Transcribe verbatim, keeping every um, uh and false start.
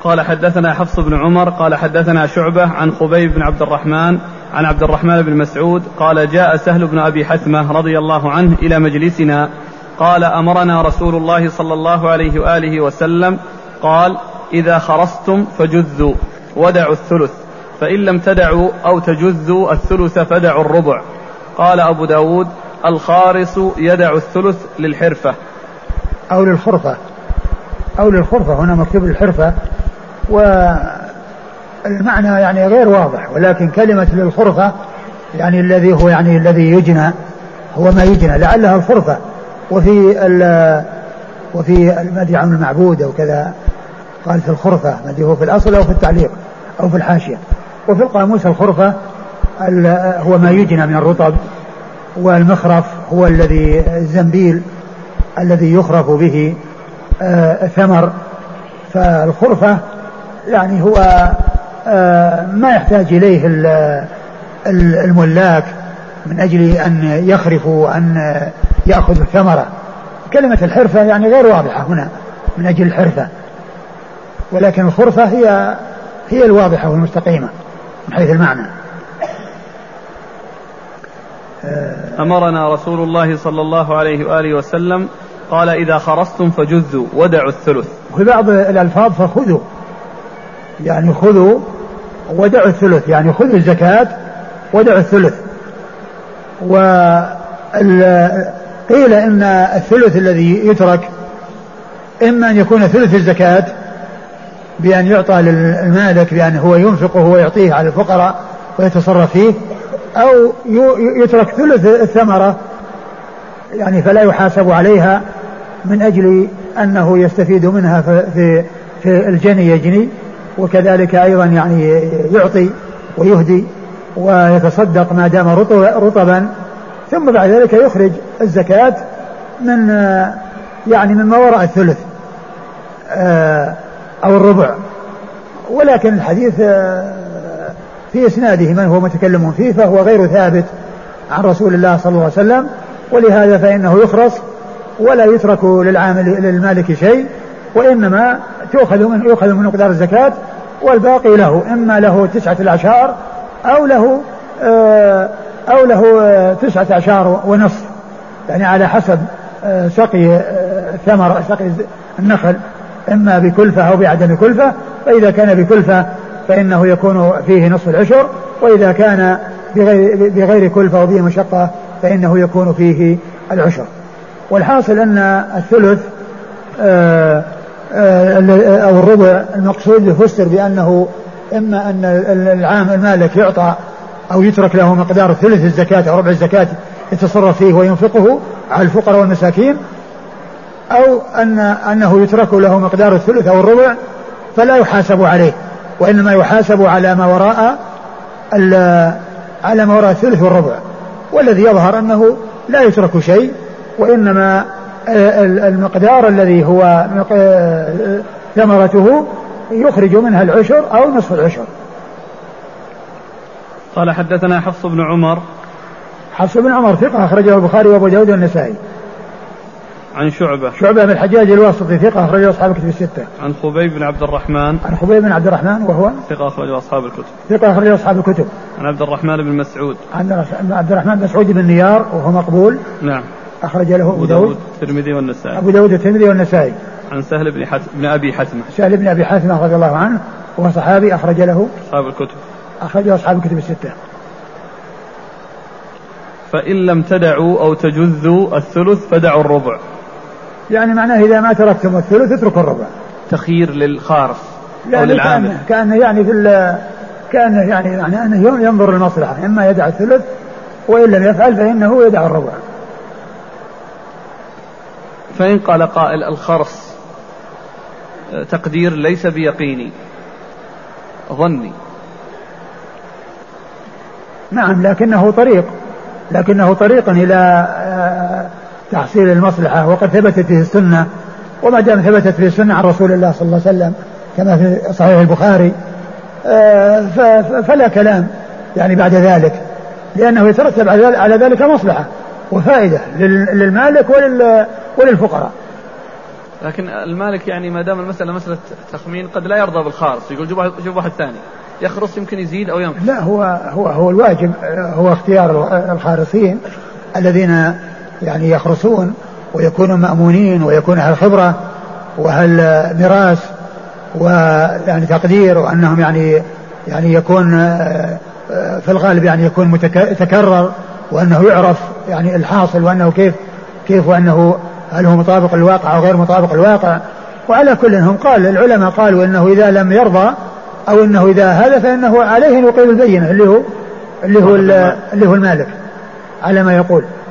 قال حدثنا حفص بن عمر قال حدثنا شعبة عن خبيب بن عبد الرحمن عن عبد الرحمن بن مسعود قال جاء سهل بن أبي حثمة رضي الله عنه إلى مجلسنا قال أمرنا رسول الله صلى الله عليه وآله وسلم قال إذا خرستم فجذوا ودعوا الثلث فإن لم تدعوا أو تجذوا الثلث فدعوا الربع. قال أبو داود الخارس يدع الثلث للحرفة أو للخرفة أو للخرفة هنا مكتوب الحرفة والمعنى يعني غير واضح، ولكن كلمة للخرفة يعني الذي هو يعني الذي يجنى هو ما يجنى لعلها الخرفة. وفي ال وفي المدي عن المعبود أو كذا قال في الخرفة مدي هو في الأصل أو في التعليق أو في الحاشية. وفي القاموس الخرفة هو ما يجنى من الرطب، والمخرف هو الذي الزنبيل الذي يخرف به ثمر. فالخرفة يعني هو ما يحتاج إليه الملاك من أجل أن يخرفوا وأن يأخذوا الثمرة. كلمة الحرفة يعني غير واضحة هنا من أجل الحرفة، ولكن الخرفة هي هي الواضحة والمستقيمة من حيث المعنى. أمرنا رسول الله صلى الله عليه وآله وسلم قال إذا خرستم فجذوا ودعوا الثلث. وفي بعض الألفاظ فخذوا يعني خذوا ودعوا الثلث يعني خذوا الزكاة ودعوا الثلث. وقيل إن الثلث الذي يترك إما أن يكون ثلث الزكاة بأن يعطى للمالك بأن هو ينفقه ويعطيه على الفقراء ويتصرف فيه، أو يترك ثلث الثمرة يعني فلا يحاسب عليها من أجل أنه يستفيد منها في في الجني يجني، وكذلك أيضا يعني يعطي ويهدي ويتصدق ما دام رطبا، ثم بعد ذلك يخرج الزكاة من يعني مما وراء الثلث أو الربع. ولكن الحديث في إسناده من هو متكلم فيه فهو غير ثابت عن رسول الله صلى الله عليه وسلم، ولهذا فإنه يخرص ولا يترك للعامل للمالك شيء، وإنما تأخذ من يأخذ من مقدار الزكاة والباقي له، إما له تسعة الأعشار أو له أو له تسعة أعشار ونصف، يعني على حسب سقي ثمر سقي النخل إما بكلفة أو بعدم كلفة. فإذا كان بكلفة فإنه يكون فيه نصف العشر، وإذا كان بغير, بغير كلفة وبه مشقة فإنه يكون فيه العشر. والحاصل أن الثلث أو الربع المقصود يفسر بأنه إما أن العام المالك يعطى أو يترك له مقدار ثلث الزكاة أو ربع الزكاة يتصرف فيه وينفقه على الفقراء والمساكين، أو أن أنه يترك له مقدار الثلث أو الربع فلا يحاسب عليه، وإنما يحاسب على ما وراء على ما وراء الثلث والربع. والذي يظهر أنه لا يترك شيء، وإنما المقدار الذي هو ثمرته يخرج منها العشر أو نصف العشر. قال حدثنا حفص بن عمر. حفص بن عمر ثقة أخرجه البخاري وأبو داود والنسائي. عن شعبة. شعبة بن الحجاج الواسطي ثقة أخرجه أصحاب الكتب الستة. عن خبيب بن عبد الرحمن. عن خبيب بن عبد الرحمن وهو ثقة أخرجه أصحاب الكتب. ثقة أخرجه أصحاب الكتب. عن عبد الرحمن بن مسعود. عن عبد الرحمن بن مسعود بن نيار وهو مقبول. نعم. أخرج له أبو داود الترمذي والنسائي. أبو داود الترمذي والنسائي. عن سهل بن, حت... بن أبي حثمة. سهل بن أبي حثمة رضي الله عنه وهو صحابي أخرج له أصحاب الكتب. أخرجه أصحاب الكتب الستة. فإن لم تدعوا أو تجذوا الثلث فدعوا الربع. يعني معناه إذا ما تركتم الثلث اتركوا الربع. تخيير للخارف أو يعني للعامل. كان يعني في كان يعني يعني أنه ينظر المصلحة، إما يدع الثلث وإن لم يفعل فإنه يدع الربع. فإن قال قائل الخرص تقدير ليس بيقيني ظني. نعم، لكنه طريق لكنه طريق إلى تحصيل المصلحة، وقد ثبتت فيه السنة، وما دام ثبتت فيه السنة عن رسول الله صلى الله عليه وسلم كما في صحيح البخاري فلا كلام يعني بعد ذلك، لأنه يترتب على ذلك مصلحة وفائدة للمالك وللفقراء. لكن المالك يعني ما دام المسألة مسألة تخمين قد لا يرضى بالخارص، يقول جيب واحد, جيب واحد ثاني يخرص يمكن يزيد أو ينقص. لا هو هو هو الواجب هو اختيار الخارصين الذين يعني يخرصون ويكونوا مأمونين ويكون أهل خبرة وأهل مراس ويعني تقدير، وأنهم يعني يعني يكون في الغالب يعني يكون متكرر، وأنه يعرف يعني الحاصل وأنه كيف كيف وأنه هل هو مطابق الواقع أو غير مطابق الواقع. وعلى كل هم قال العلماء قالوا إنه إذا لم يرضى أو إنه إذا هذا فإنه عليه أن يقيم البينة اللي هو اللي هو اللي هو المالك على ما يقول.